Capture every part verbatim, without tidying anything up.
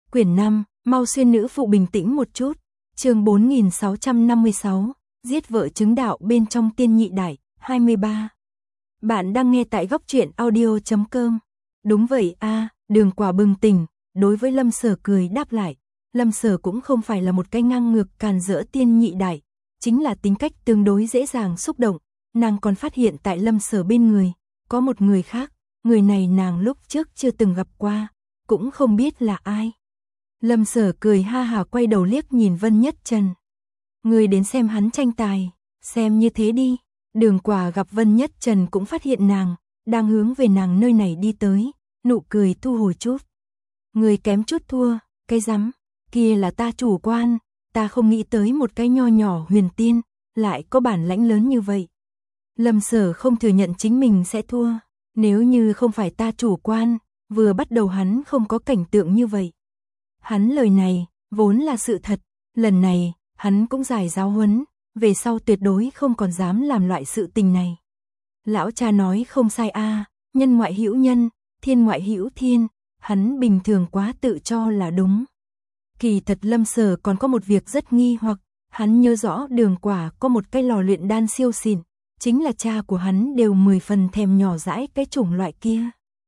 Quyển năm, mau xuyên nữ phụ bình tĩnh một chút. Chương bốn nghìn sáu trăm năm mươi sáu, giết vợ chứng đạo bên trong tiên nhị đại, hai mươi ba. Bạn đang nghe tại góc truyện audio chấm com. Đúng vậy a, Đường Quả bừng tỉnh, đối với Lâm Sở cười đáp lại. Lâm Sở cũng không phải là một cái ngang ngược càn rỡ tiên nhị đại, chính là tính cách tương đối dễ dàng xúc động. Nàng còn phát hiện tại Lâm Sở bên người, có một người khác, người này nàng lúc trước chưa từng gặp qua, cũng không biết là ai. Lâm Sở cười ha hả quay đầu liếc nhìn Vân Nhất Trần. Người đến xem hắn tranh tài, xem như thế đi. Đường Quả gặp Vân Nhất Trần cũng phát hiện nàng, đang hướng về nàng nơi này đi tới, nụ cười thu hồi chút. Người kém chút thua, cái rắm, kia là ta chủ quan, ta không nghĩ tới một cái nho nhỏ huyền tiên, lại có bản lãnh lớn như vậy. Lâm Sở không thừa nhận chính mình sẽ thua, nếu như không phải ta chủ quan, vừa bắt đầu hắn không có cảnh tượng như vậy. Hắn lời này, vốn là sự thật, lần này, hắn cũng giải giáo huấn, về sau tuyệt đối không còn dám làm loại sự tình này. Lão cha nói không sai a, nhân ngoại hữu nhân, thiên ngoại hữu thiên, hắn bình thường quá tự cho là đúng. Kỳ thật Lâm Sở còn có một việc rất nghi hoặc, hắn nhớ rõ Đường Quả có một cái lò luyện đan siêu xịn, chính là cha của hắn đều mười phần thèm nhỏ dãi cái chủng loại kia.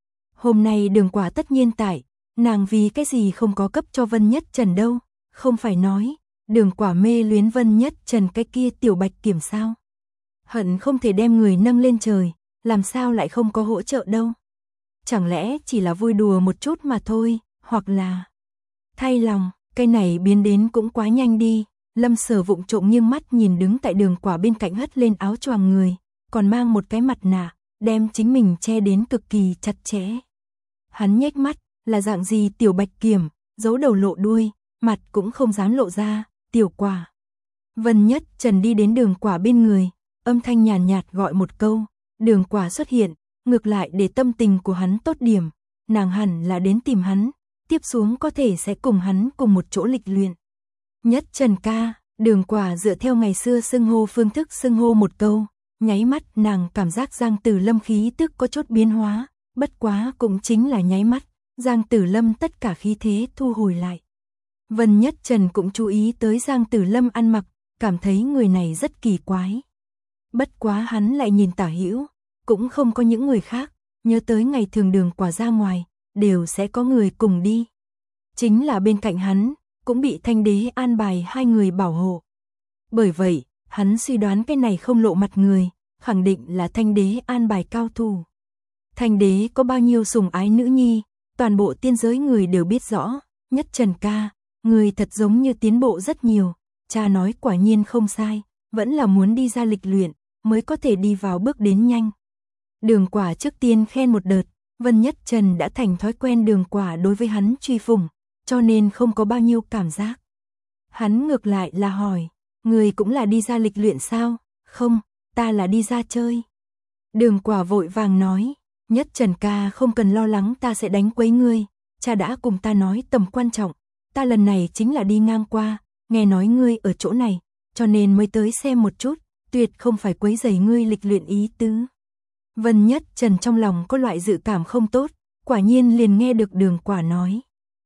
Hôm nay Đường Quả tất nhiên tại, nàng vì cái gì không có cấp cho Vân Nhất Trần đâu, không phải nói, Đường Quả mê luyến Vân Nhất Trần cái kia tiểu bạch kiểm sao. Hận không thể đem người nâng lên trời, làm sao lại không có hỗ trợ đâu. Chẳng lẽ chỉ là vui đùa một chút mà thôi, hoặc là thay lòng, cái này biến đến cũng quá nhanh đi. Lâm Sở vụng trộm nghiêng mắt nhìn đứng tại Đường Quả bên cạnh hất lên áo choàng người, còn mang một cái mặt nạ, đem chính mình che đến cực kỳ chặt chẽ. Hắn nhếch mắt, là dạng gì tiểu bạch kiểm, giấu đầu lộ đuôi, mặt cũng không dám lộ ra, tiểu Quả. Vân Nhất Trần đi đến Đường Quả bên người, âm thanh nhàn nhạt, nhạt gọi một câu, Đường Quả xuất hiện, ngược lại để tâm tình của hắn tốt điểm, nàng hẳn là đến tìm hắn, tiếp xuống có thể sẽ cùng hắn cùng một chỗ lịch luyện. Nhất Trần ca, Đường Quả dựa theo ngày xưa xưng hô phương thức xưng hô một câu, nháy mắt nàng cảm giác Giang Tử Lâm khí tức có chút biến hóa, bất quá cũng chính là nháy mắt, Giang Tử Lâm tất cả khí thế thu hồi lại. Vân Nhất Trần cũng chú ý tới Giang Tử Lâm ăn mặc, cảm thấy người này rất kỳ quái. Bất quá hắn lại nhìn tả hữu, cũng không có những người khác, nhớ tới ngày thường Đường Quả ra ngoài, đều sẽ có người cùng đi. Chính là bên cạnh hắn, cũng bị Thanh Đế an bài hai người bảo hộ. Bởi vậy, hắn suy đoán cái này không lộ mặt người, khẳng định là Thanh Đế an bài cao thủ. Thanh Đế có bao nhiêu sủng ái nữ nhi, toàn bộ tiên giới người đều biết rõ. Nhất Trần ca, người thật giống như tiến bộ rất nhiều, cha nói quả nhiên không sai, vẫn là muốn đi ra lịch luyện, mới có thể đi vào bước đến nhanh. Đường Quả trước tiên khen một đợt, Vân Nhất Trần đã thành thói quen Đường Quả đối với hắn truy phủng, cho nên không có bao nhiêu cảm giác. Hắn ngược lại là hỏi, người cũng là đi ra lịch luyện sao? Không, ta là đi ra chơi. Đường Quả vội vàng nói, Nhất Trần ca không cần lo lắng ta sẽ đánh quấy ngươi, cha đã cùng ta nói tầm quan trọng, ta lần này chính là đi ngang qua, nghe nói ngươi ở chỗ này, cho nên mới tới xem một chút, tuyệt không phải quấy rầy ngươi lịch luyện ý tứ. Vân Nhất Trần trong lòng có loại dự cảm không tốt, quả nhiên liền nghe được Đường Quả nói.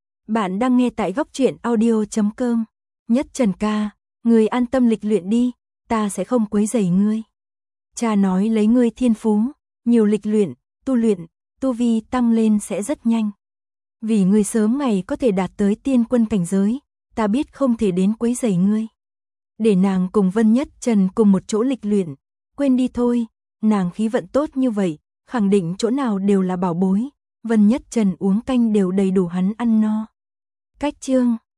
Bạn đang nghe tại góc truyện audio chấm com. Nhất Trần ca, người an tâm lịch luyện đi, ta sẽ không quấy rầy ngươi. Cha nói lấy ngươi thiên phú, nhiều lịch luyện, tu luyện, tu vi tăng lên sẽ rất nhanh. Vì ngươi sớm ngày có thể đạt tới tiên quân cảnh giới, ta biết không thể đến quấy rầy ngươi. Để nàng cùng Vân Nhất Trần cùng một chỗ lịch luyện, quên đi thôi, nàng khí vận tốt như vậy, khẳng định chỗ nào đều là bảo bối, Vân Nhất Trần uống canh đều đầy đủ hắn ăn no. Cách chương